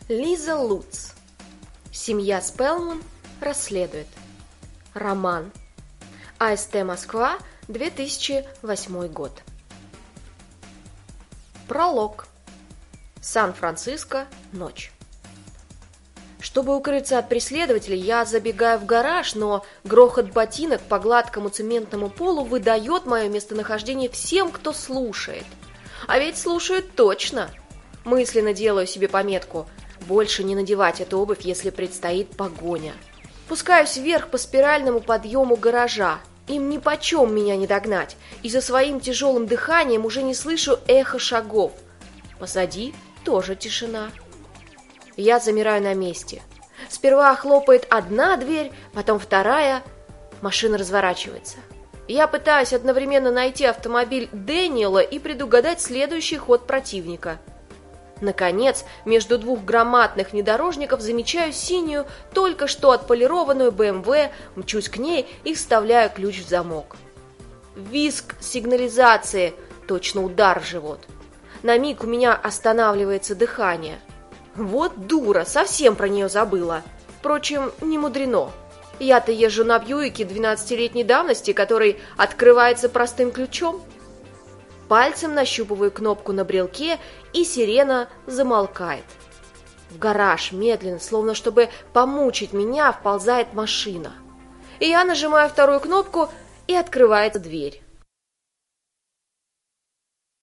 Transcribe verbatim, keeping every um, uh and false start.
Лиза Луц. Семья Спелман расследует. Роман. а эс тэ Москва, две тысячи восьмой год. Пролог. Сан-Франциско. Ночь. Чтобы укрыться от преследователей, я забегаю в гараж, но грохот ботинок по гладкому цементному полу выдает мое местонахождение всем, кто слушает. А ведь слушают точно. Мысленно делаю себе пометку: больше не надевать эту обувь, если предстоит погоня. Пускаюсь вверх по спиральному подъему гаража. Им нипочем меня не догнать, и за своим тяжелым дыханием уже не слышу эхо шагов. Позади тоже тишина. Я замираю на месте. Сперва хлопает одна дверь, потом вторая. Машина разворачивается. Я пытаюсь одновременно найти автомобиль Дэниела и предугадать следующий ход противника. Наконец, между двух громадных внедорожников замечаю синюю, только что отполированную бэ эм вэ, мчусь к ней и вставляю ключ в замок. Визг сигнализации, точно удар в живот. На миг у меня останавливается дыхание. Вот дура, совсем про нее забыла. Впрочем, не мудрено. Я-то езжу на Бьюике двенадцатилетней давности, который открывается простым ключом. Пальцем нащупываю кнопку на брелке, и сирена замолкает. В гараж медленно, словно чтобы помучить меня, вползает машина. И я нажимаю вторую кнопку, и открывается дверь.